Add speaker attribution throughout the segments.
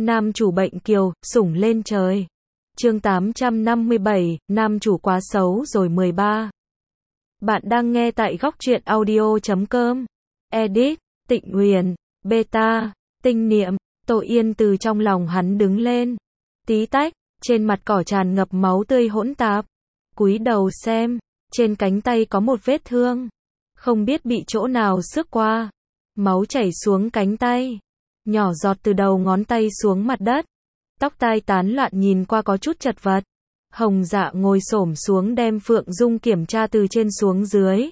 Speaker 1: Nam chủ bệnh kiều, sủng lên trời. Chương 857, nam chủ quá xấu rồi 13. Bạn đang nghe tại góc truyện audio.com. Edit, Tịnh Huyền, Beta, Tinh Niệm. Tô Yên từ trong lòng hắn đứng lên. Tí tách, trên mặt cỏ tràn ngập máu tươi hỗn tạp. Cúi đầu xem, trên cánh tay có một vết thương. Không biết bị chỗ nào xước qua. Máu chảy xuống cánh tay. Nhỏ giọt từ đầu ngón tay xuống mặt đất. Tóc tai tán loạn nhìn qua có chút chật vật. Hồng Dạ ngồi xổm xuống đem Phượng Dung kiểm tra từ trên xuống dưới.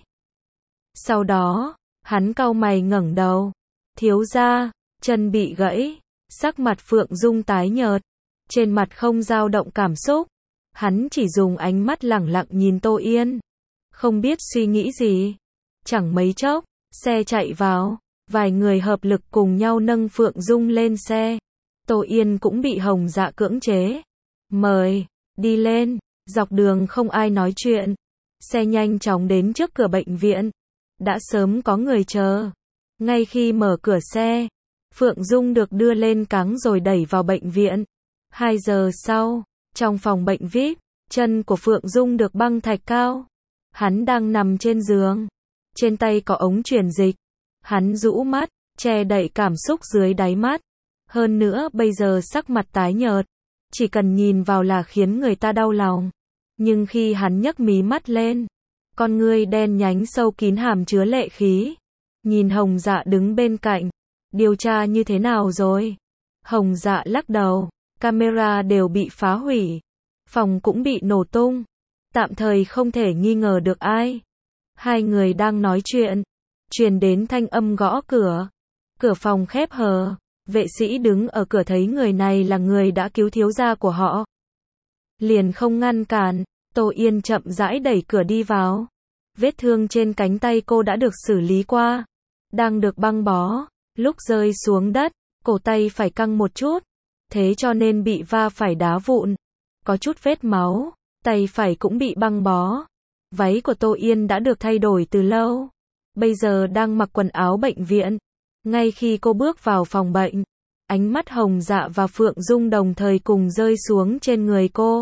Speaker 1: Sau đó, hắn cau mày ngẩng đầu. Thiếu gia, chân bị gãy. Sắc mặt Phượng Dung tái nhợt. Trên mặt không dao động cảm xúc. Hắn chỉ dùng ánh mắt lẳng lặng nhìn Tô Yên. Không biết suy nghĩ gì. Chẳng mấy chốc, xe chạy vào. Vài người hợp lực cùng nhau nâng Phượng Dung lên xe. Tô Yên cũng bị Hồng Dạ cưỡng chế. Mời, đi lên. Dọc đường không ai nói chuyện. Xe nhanh chóng đến trước cửa bệnh viện. Đã sớm có người chờ. Ngay khi mở cửa xe, Phượng Dung được đưa lên cáng rồi đẩy vào bệnh viện. 2 giờ sau, trong phòng bệnh VIP, chân của Phượng Dung được băng thạch cao. Hắn đang nằm trên giường. Trên tay có ống truyền dịch. Hắn rũ mắt, che đậy cảm xúc dưới đáy mắt. Hơn nữa bây giờ sắc mặt tái nhợt. Chỉ cần nhìn vào là khiến người ta đau lòng. Nhưng khi hắn nhấc mí mắt lên, con ngươi đen nhánh sâu kín hàm chứa lệ khí. Nhìn Hồng Dạ đứng bên cạnh. Điều tra như thế nào rồi? Hồng Dạ lắc đầu. Camera đều bị phá hủy. Phòng cũng bị nổ tung. Tạm thời không thể nghi ngờ được ai. Hai người đang nói chuyện. Truyền đến thanh âm gõ cửa. Cửa phòng khép hờ. Vệ sĩ đứng ở cửa thấy người này là người đã cứu thiếu gia của họ. Liền không ngăn cản. Tô Yên chậm rãi đẩy cửa đi vào. Vết thương trên cánh tay cô đã được xử lý qua. Đang được băng bó. Lúc rơi xuống đất, cổ tay phải căng một chút. Thế cho nên bị va phải đá vụn. Có chút vết máu. Tay phải cũng bị băng bó. Váy của Tô Yên đã được thay đổi từ lâu. Bây giờ đang mặc quần áo bệnh viện. Ngay khi cô bước vào phòng bệnh, ánh mắt Hồng Dạ và Phượng Dung đồng thời cùng rơi xuống trên người cô.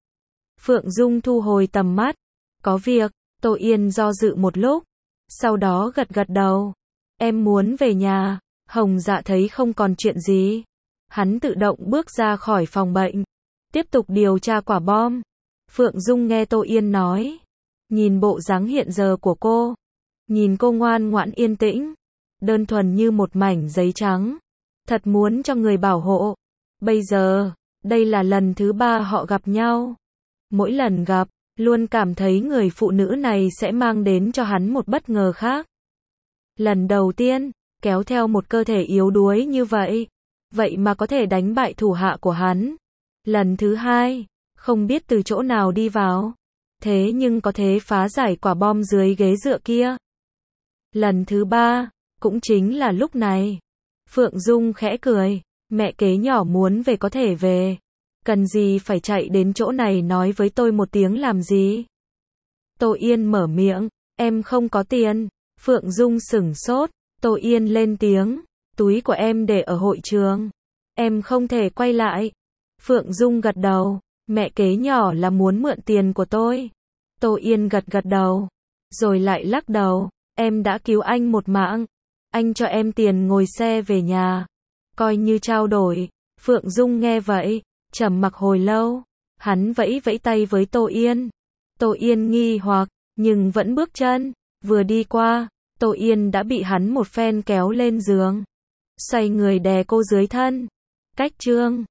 Speaker 1: Phượng Dung thu hồi tầm mắt. Có việc. Tô Yên do dự một lúc. Sau đó gật gật đầu. Em muốn về nhà. Hồng Dạ thấy không còn chuyện gì. Hắn tự động bước ra khỏi phòng bệnh. Tiếp tục điều tra quả bom. Phượng Dung nghe Tô Yên nói. Nhìn bộ dáng hiện giờ của cô. Nhìn cô ngoan ngoãn yên tĩnh. Đơn thuần như một mảnh giấy trắng. Thật muốn cho người bảo hộ. Bây giờ, đây là lần thứ 3 họ gặp nhau. Mỗi lần gặp, luôn cảm thấy người phụ nữ này sẽ mang đến cho hắn một bất ngờ khác. Lần đầu tiên, kéo theo một cơ thể yếu đuối như vậy. Vậy mà có thể đánh bại thủ hạ của hắn. Lần thứ 2, không biết từ chỗ nào đi vào. Thế nhưng có thể phá giải quả bom dưới ghế dựa kia. Lần thứ 3, cũng chính là lúc này. Phượng Dung khẽ cười. Mẹ kế nhỏ muốn về có thể về. Cần gì phải chạy đến chỗ này nói với tôi một tiếng làm gì? Tô Yên mở miệng. Em không có tiền. Phượng Dung sửng sốt. Tô Yên lên tiếng. Túi của em để ở hội trường. Em không thể quay lại. Phượng Dung gật đầu. Mẹ kế nhỏ là muốn mượn tiền của tôi. Tô Yên gật gật đầu. Rồi lại lắc đầu. Em đã cứu anh một mạng. Anh cho em tiền ngồi xe về nhà. Coi như trao đổi. Phượng Dung nghe vậy. Trầm mặc hồi lâu. Hắn vẫy vẫy tay với Tô Yên. Tô Yên nghi hoặc. Nhưng vẫn bước chân. Vừa đi qua. Tô Yên đã bị hắn một phen kéo lên giường. Xoay người đè cô dưới thân. Cách chương